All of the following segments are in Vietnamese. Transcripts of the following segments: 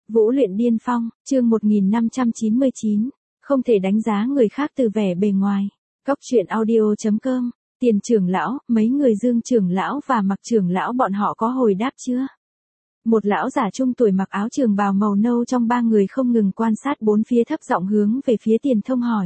Vũ luyện điên phong, chương 1599, không thể đánh giá người khác từ vẻ bề ngoài. Cóc truyện audio.com, Tiền trưởng lão, mấy người Dương trưởng lão và Mặc trưởng lão bọn họ có hồi đáp chưa? Một lão giả trung tuổi mặc áo trường bào màu nâu trong ba người không ngừng quan sát bốn phía thấp giọng hướng về phía Tiền Thông hỏi.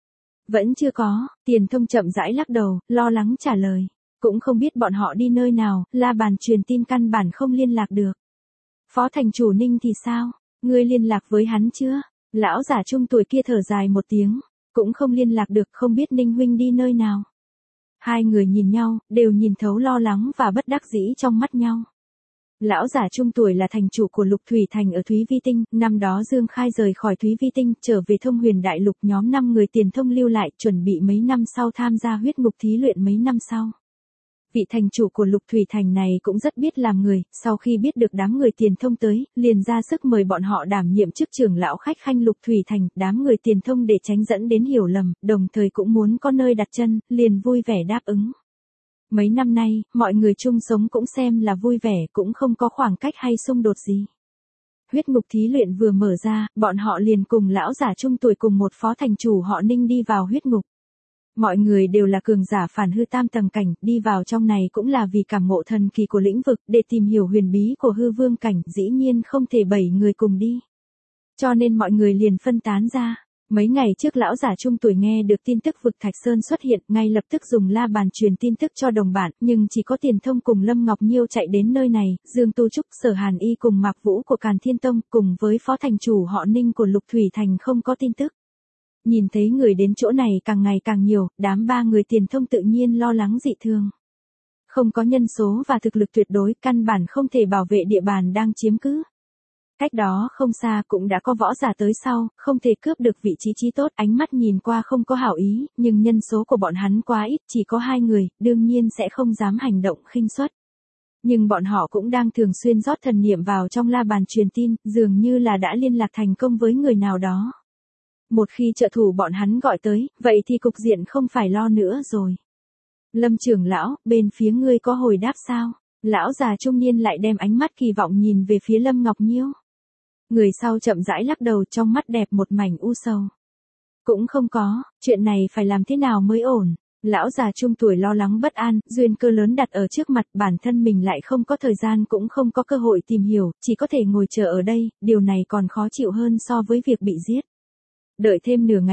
Vẫn chưa có, Tiền Thông chậm rãi lắc đầu, lo lắng trả lời. Cũng không biết bọn họ đi nơi nào, la bàn truyền tin căn bản không liên lạc được. Phó thành chủ Ninh thì sao? Ngươi liên lạc với hắn chưa? Lão giả trung tuổi kia thở dài một tiếng, cũng không liên lạc được, không biết Ninh huynh đi nơi nào. Hai người nhìn nhau, đều nhìn thấu lo lắng và bất đắc dĩ trong mắt nhau. Lão giả trung tuổi là thành chủ của Lục Thủy Thành ở Thúy Vi Tinh, năm đó Dương Khai rời khỏi Thúy Vi Tinh, trở về Thông Huyền Đại Lục, nhóm 5 người Tiền Thông lưu lại, chuẩn bị mấy năm sau tham gia huyết ngục thí luyện mấy năm sau. Vị thành chủ của Lục Thủy Thành này cũng rất biết làm người, sau khi biết được đám người Tiền Thông tới, liền ra sức mời bọn họ đảm nhiệm chức trưởng lão khách khanh Lục Thủy Thành, đám người Tiền Thông để tránh dẫn đến hiểu lầm, đồng thời cũng muốn có nơi đặt chân, liền vui vẻ đáp ứng. Mấy năm nay, mọi người chung sống cũng xem là vui vẻ, cũng không có khoảng cách hay xung đột gì. Huyết ngục thí luyện vừa mở ra, bọn họ liền cùng lão giả trung tuổi cùng một phó thành chủ họ Ninh đi vào huyết ngục. Mọi người đều là cường giả phản hư tam tầng cảnh, đi vào trong này cũng là vì cảm ngộ thần kỳ của lĩnh vực, để tìm hiểu huyền bí của hư vương cảnh, dĩ nhiên không thể 7 người cùng đi. Cho nên mọi người liền phân tán ra. Mấy ngày trước lão giả trung tuổi nghe được tin tức vực Thạch Sơn xuất hiện, ngay lập tức dùng la bàn truyền tin tức cho đồng bạn, nhưng chỉ có Tiền Thông cùng Lâm Ngọc Nhiêu chạy đến nơi này, Dương Tu Trúc, Sở Hàn Y cùng Mạc Vũ của Càn Thiên Tông, cùng với phó thành chủ họ Ninh của Lục Thủy Thành không có tin tức. Nhìn thấy người đến chỗ này càng ngày càng nhiều, đám ba người Tiền Thông tự nhiên lo lắng dị thường. Không có nhân số và thực lực tuyệt đối, căn bản không thể bảo vệ địa bàn đang chiếm cứ. Cách đó không xa cũng đã có võ giả tới sau, không thể cướp được vị trí trí tốt, ánh mắt nhìn qua không có hảo ý, nhưng nhân số của bọn hắn quá ít, chỉ có 2 người, đương nhiên sẽ không dám hành động khinh suất. Nhưng bọn họ cũng đang thường xuyên rót thần niệm vào trong la bàn truyền tin, dường như là đã liên lạc thành công với người nào đó. Một khi trợ thủ bọn hắn gọi tới, vậy thì cục diện không phải lo nữa rồi. Lâm trưởng lão, bên phía ngươi có hồi đáp sao? Lão già trung niên lại đem ánh mắt kỳ vọng nhìn về phía Lâm Ngọc Nhiêu. Người sau chậm rãi lắc đầu, trong mắt đẹp một mảnh u sầu. Cũng không có, chuyện này phải làm thế nào mới ổn. Lão già trung tuổi lo lắng bất an, duyên cơ lớn đặt ở trước mặt, bản thân mình lại không có thời gian cũng không có cơ hội tìm hiểu, chỉ có thể ngồi chờ ở đây, điều này còn khó chịu hơn so với việc bị giết. Đợi thêm nửa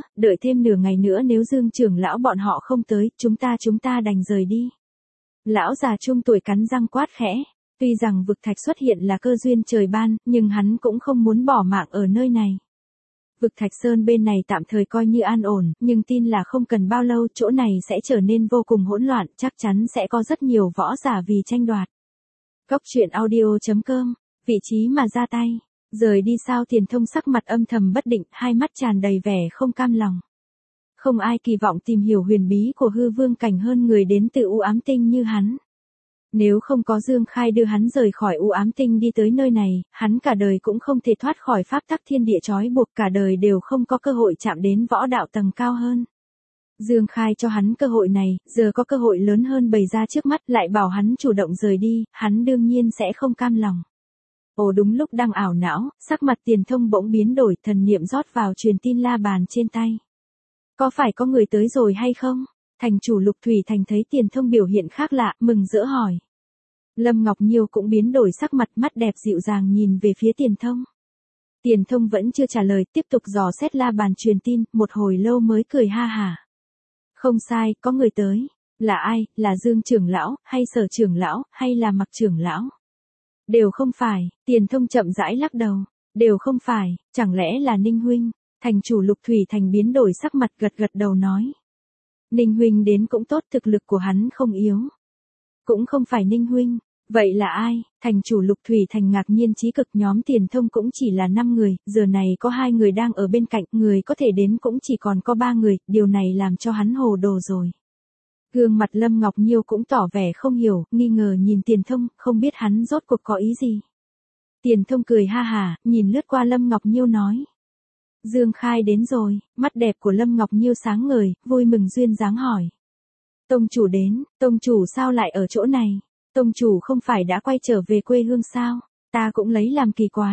ngày nữa nếu Dương trưởng lão bọn họ không tới, chúng ta đành rời đi. Lão già trung tuổi cắn răng quát khẽ. Tuy rằng vực thạch xuất hiện là cơ duyên trời ban, nhưng hắn cũng không muốn bỏ mạng ở nơi này. Vực Thạch Sơn bên này tạm thời coi như an ổn, nhưng tin là không cần bao lâu chỗ này sẽ trở nên vô cùng hỗn loạn, chắc chắn sẽ có rất nhiều võ giả vì tranh đoạt. Cóc truyện audio.com, vị trí mà ra tay. Rời đi sao? Tiền Thông sắc mặt âm thầm bất định, hai mắt tràn đầy vẻ không cam lòng. Không ai kỳ vọng tìm hiểu huyền bí của hư vương cảnh hơn người đến từ U Ám Tinh như hắn. Nếu không có Dương Khai đưa hắn rời khỏi U Ám Tinh đi tới nơi này, hắn cả đời cũng không thể thoát khỏi pháp tắc thiên địa trói buộc, cả đời đều không có cơ hội chạm đến võ đạo tầng cao hơn. Dương Khai cho hắn cơ hội này, giờ có cơ hội lớn hơn bày ra trước mắt, lại bảo hắn chủ động rời đi, hắn đương nhiên sẽ không cam lòng. Ồ, đúng lúc đang ảo não, sắc mặt Tiền Thông bỗng biến đổi, thần niệm rót vào truyền tin la bàn trên tay. Có phải có người tới rồi hay không? Thành chủ Lục Thủy Thành thấy Tiền Thông biểu hiện khác lạ, mừng rỡ hỏi. Lâm Ngọc Nhiêu cũng biến đổi sắc mặt, mắt đẹp dịu dàng nhìn về phía Tiền Thông. Tiền Thông vẫn chưa trả lời, tiếp tục dò xét la bàn truyền tin, một hồi lâu mới cười ha hả. Không sai, có người tới. Là ai? Là Dương trưởng lão, hay Sở trưởng lão, hay là Mặc trưởng lão? Đều không phải. Tiền Thông chậm rãi lắc đầu. Đều không phải, chẳng lẽ là Ninh huynh? Thành chủ Lục Thủy Thành biến đổi sắc mặt, gật gật đầu nói. Ninh huynh đến cũng tốt, thực lực của hắn không yếu. Cũng không phải Ninh huynh. Vậy là ai? Thành chủ Lục Thủy Thành ngạc nhiên chí cực, nhóm Tiền Thông cũng chỉ là 5 người, giờ này có 2 người đang ở bên cạnh, người có thể đến cũng chỉ còn có 3 người, điều này làm cho hắn hồ đồ rồi. Gương mặt Lâm Ngọc Nhiêu cũng tỏ vẻ không hiểu, nghi ngờ nhìn Tiền Thông, không biết hắn rốt cuộc có ý gì. Tiền Thông cười ha hả, nhìn lướt qua Lâm Ngọc Nhiêu nói. Dương Khai đến rồi, mắt đẹp của Lâm Ngọc Nhiêu sáng ngời, vui mừng duyên dáng hỏi. Tông chủ đến, tông chủ sao lại ở chỗ này? Tông chủ không phải đã quay trở về quê hương sao? Ta cũng lấy làm kỳ quái.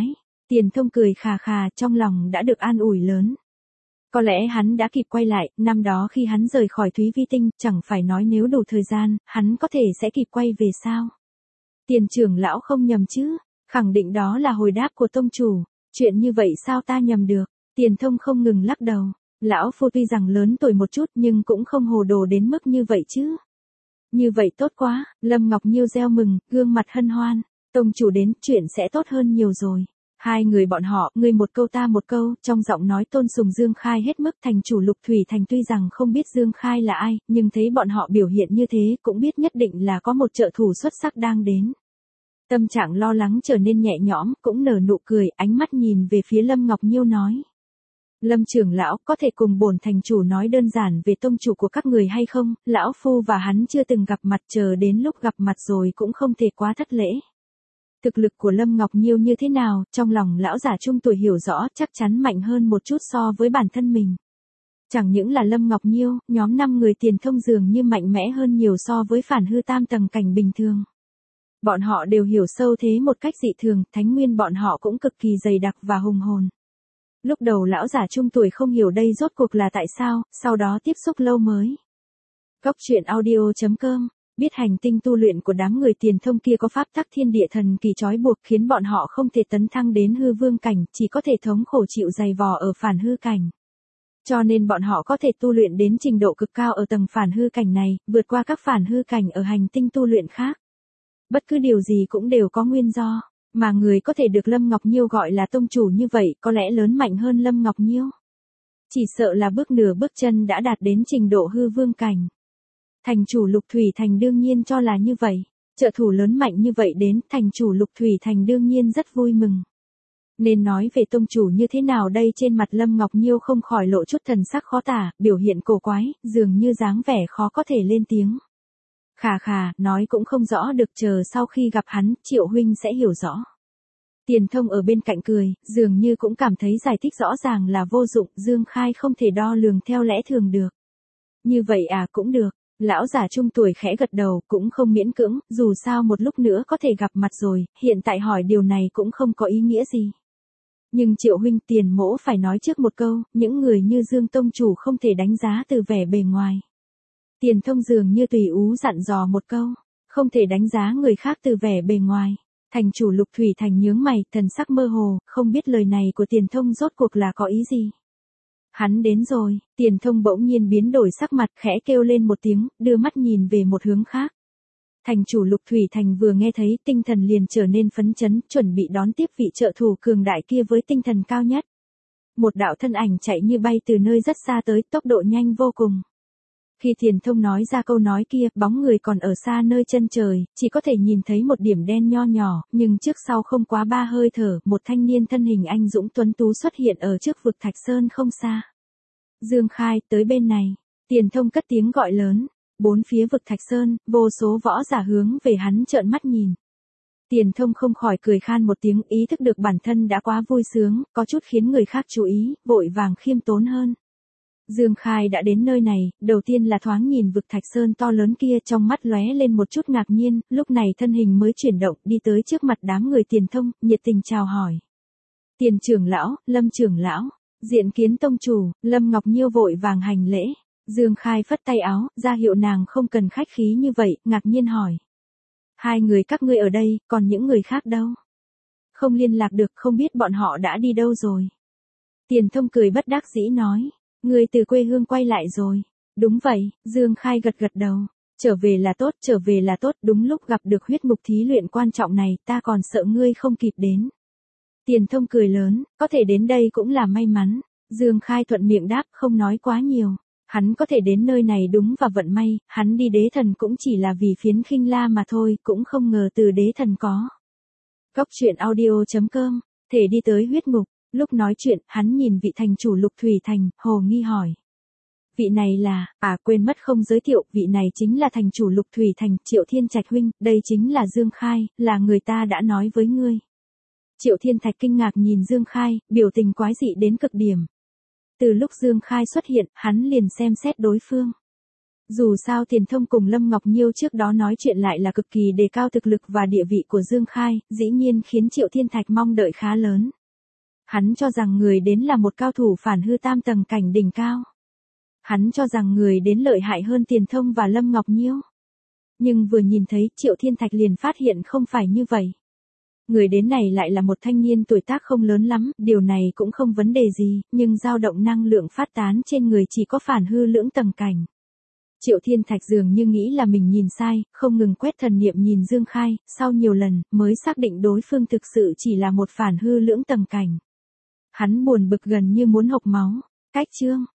Tiền Thông cười khà khà, trong lòng đã được an ủi lớn. Có lẽ hắn đã kịp quay lại, năm đó khi hắn rời khỏi Thúy Vi Tinh, chẳng phải nói nếu đủ thời gian, hắn có thể sẽ kịp quay về sao? Tiền trưởng lão không nhầm chứ, khẳng định đó là hồi đáp của tông chủ, chuyện như vậy sao ta nhầm được? Tiền Thông không ngừng lắc đầu, lão phu tuy rằng lớn tuổi một chút nhưng cũng không hồ đồ đến mức như vậy chứ. Như vậy tốt quá, Lâm Ngọc Nhiêu reo mừng, gương mặt hân hoan, tông chủ đến, chuyện sẽ tốt hơn nhiều rồi. Hai người bọn họ, ngươi một câu ta một câu, trong giọng nói tôn sùng Dương Khai hết mức. Thành chủ Lục Thủy Thành tuy rằng không biết Dương Khai là ai, nhưng thấy bọn họ biểu hiện như thế cũng biết nhất định là có một trợ thủ xuất sắc đang đến. Tâm trạng lo lắng trở nên nhẹ nhõm, cũng nở nụ cười, ánh mắt nhìn về phía Lâm Ngọc Nhiêu nói. Lâm trưởng lão, có thể cùng bổn thành chủ nói đơn giản về tông chủ của các người hay không? Lão phu và hắn chưa từng gặp mặt, chờ đến lúc gặp mặt rồi cũng không thể quá thất lễ. Thực lực của Lâm Ngọc Nhiêu như thế nào, trong lòng lão giả trung tuổi hiểu rõ, chắc chắn mạnh hơn một chút so với bản thân mình. Chẳng những là Lâm Ngọc Nhiêu, nhóm 5 người Tiền Thông dường như mạnh mẽ hơn nhiều so với phản hư tam tầng cảnh bình thường. Bọn họ đều hiểu sâu thế một cách dị thường, thánh nguyên bọn họ cũng cực kỳ dày đặc và hùng hồn. Lúc đầu lão giả trung tuổi không hiểu đây rốt cuộc là tại sao, sau đó tiếp xúc lâu mới. Góc truyện audio.com, biết hành tinh tu luyện của đám người Tiền Thông kia có pháp tắc thiên địa thần kỳ trói buộc khiến bọn họ không thể tấn thăng đến hư vương cảnh, chỉ có thể thống khổ chịu dày vò ở phản hư cảnh. Cho nên bọn họ có thể tu luyện đến trình độ cực cao ở tầng phản hư cảnh này, vượt qua các phản hư cảnh ở hành tinh tu luyện khác. Bất cứ điều gì cũng đều có nguyên do, mà người có thể được Lâm Ngọc Nhiêu gọi là tông chủ như vậy có lẽ lớn mạnh hơn Lâm Ngọc Nhiêu. Chỉ sợ là bước nửa bước chân đã đạt đến trình độ hư vương cảnh. Thành chủ Lục Thủy Thành đương nhiên cho là như vậy, trợ thủ lớn mạnh như vậy đến, thành chủ Lục Thủy Thành đương nhiên rất vui mừng. Nên nói về tông chủ như thế nào đây, trên mặt Lâm Ngọc Nhiêu không khỏi lộ chút thần sắc khó tả, biểu hiện cổ quái, dường như dáng vẻ khó có thể lên tiếng. Khà khà, nói cũng không rõ được, chờ sau khi gặp hắn, Triệu huynh sẽ hiểu rõ. Tiền Thông ở bên cạnh cười, dường như cũng cảm thấy giải thích rõ ràng là vô dụng, Dương Khai không thể đo lường theo lẽ thường được. Như vậy à, cũng được. Lão giả trung tuổi khẽ gật đầu, cũng không miễn cưỡng, dù sao một lúc nữa có thể gặp mặt rồi, hiện tại hỏi điều này cũng không có ý nghĩa gì. Nhưng Triệu huynh, Tiền mỗ phải nói trước một câu, những người như Dương tông chủ không thể đánh giá từ vẻ bề ngoài. Tiền Thông dường như tùy ú dặn dò một câu, không thể đánh giá người khác từ vẻ bề ngoài. Thành chủ Lục Thủy Thành nhướng mày, thần sắc mơ hồ, không biết lời này của Tiền Thông rốt cuộc là có ý gì. Hắn đến rồi, Tiền Thông bỗng nhiên biến đổi sắc mặt, khẽ kêu lên một tiếng, đưa mắt nhìn về một hướng khác. Thành chủ Lục Thủy Thành vừa nghe thấy, tinh thần liền trở nên phấn chấn, chuẩn bị đón tiếp vị trợ thủ cường đại kia với tinh thần cao nhất. Một đạo thân ảnh chạy như bay từ nơi rất xa tới, tốc độ nhanh vô cùng. Khi Tiền Thông nói ra câu nói kia, bóng người còn ở xa nơi chân trời, chỉ có thể nhìn thấy một điểm đen nho nhỏ, nhưng trước sau không quá 3 hơi thở, một thanh niên thân hình anh dũng tuấn tú xuất hiện ở trước vực Thạch Sơn không xa. Dương Khai, tới bên này. Tiền Thông cất tiếng gọi lớn. Bốn phía vực Thạch Sơn, vô số võ giả hướng về hắn trợn mắt nhìn. Tiền Thông không khỏi cười khan một tiếng, ý thức được bản thân đã quá vui sướng, có chút khiến người khác chú ý, vội vàng khiêm tốn hơn. Dương Khai đã đến nơi này, đầu tiên là thoáng nhìn vực Thạch Sơn to lớn kia, trong mắt lóe lên một chút ngạc nhiên, lúc này thân hình mới chuyển động, đi tới trước mặt đám người Tiền Thông, nhiệt tình chào hỏi. Tiền trưởng lão, Lâm trưởng lão, diện kiến tông chủ. Lâm Ngọc Nhiêu vội vàng hành lễ. Dương Khai phất tay áo, ra hiệu nàng không cần khách khí như vậy, ngạc nhiên hỏi. Hai người các ngươi ở đây, còn những người khác đâu? Không liên lạc được, không biết bọn họ đã đi đâu rồi. Tiền Thông cười bất đắc dĩ nói. Người từ quê hương quay lại rồi. Đúng vậy, Dương Khai gật gật đầu. Trở về là tốt, đúng lúc gặp được huyết mục thí luyện quan trọng này, ta còn sợ ngươi không kịp đến. Tiền Thông cười lớn, có thể đến đây cũng là may mắn. Dương Khai thuận miệng đáp, không nói quá nhiều. Hắn có thể đến nơi này đúng và vận may, hắn đi đế thần cũng chỉ là vì phiến khinh la mà thôi, cũng không ngờ từ đế thần có. Góc truyện audio.com, thể đi tới huyết ngục. Lúc nói chuyện, hắn nhìn vị thành chủ Lục Thủy Thành, hồ nghi hỏi. Vị này là, quên mất không giới thiệu, vị này chính là thành chủ Lục Thủy Thành, Triệu Thiên Trạch huynh, đây chính là Dương Khai, là người ta đã nói với ngươi. Triệu Thiên Thạch kinh ngạc nhìn Dương Khai, biểu tình quái dị đến cực điểm. Từ lúc Dương Khai xuất hiện, hắn liền xem xét đối phương. Dù sao Tiền Thông cùng Lâm Ngọc Nhiêu trước đó nói chuyện lại là cực kỳ đề cao thực lực và địa vị của Dương Khai, dĩ nhiên khiến Triệu Thiên Thạch mong đợi khá lớn. Hắn cho rằng người đến là một cao thủ phản hư tam tầng cảnh đỉnh cao. Hắn cho rằng người đến lợi hại hơn Tiền Thông và Lâm Ngọc Nhiêu. Nhưng vừa nhìn thấy Triệu Thiên Thạch liền phát hiện không phải như vậy. Người đến này lại là một thanh niên tuổi tác không lớn lắm, điều này cũng không vấn đề gì, nhưng dao động năng lượng phát tán trên người chỉ có phản hư lưỡng tầng cảnh. Triệu Thiên Thạch dường như nghĩ là mình nhìn sai, không ngừng quét thần niệm nhìn Dương Khai, sau nhiều lần, mới xác định đối phương thực sự chỉ là một phản hư lưỡng tầng cảnh. Hắn buồn bực gần như muốn hộc máu. Cách chương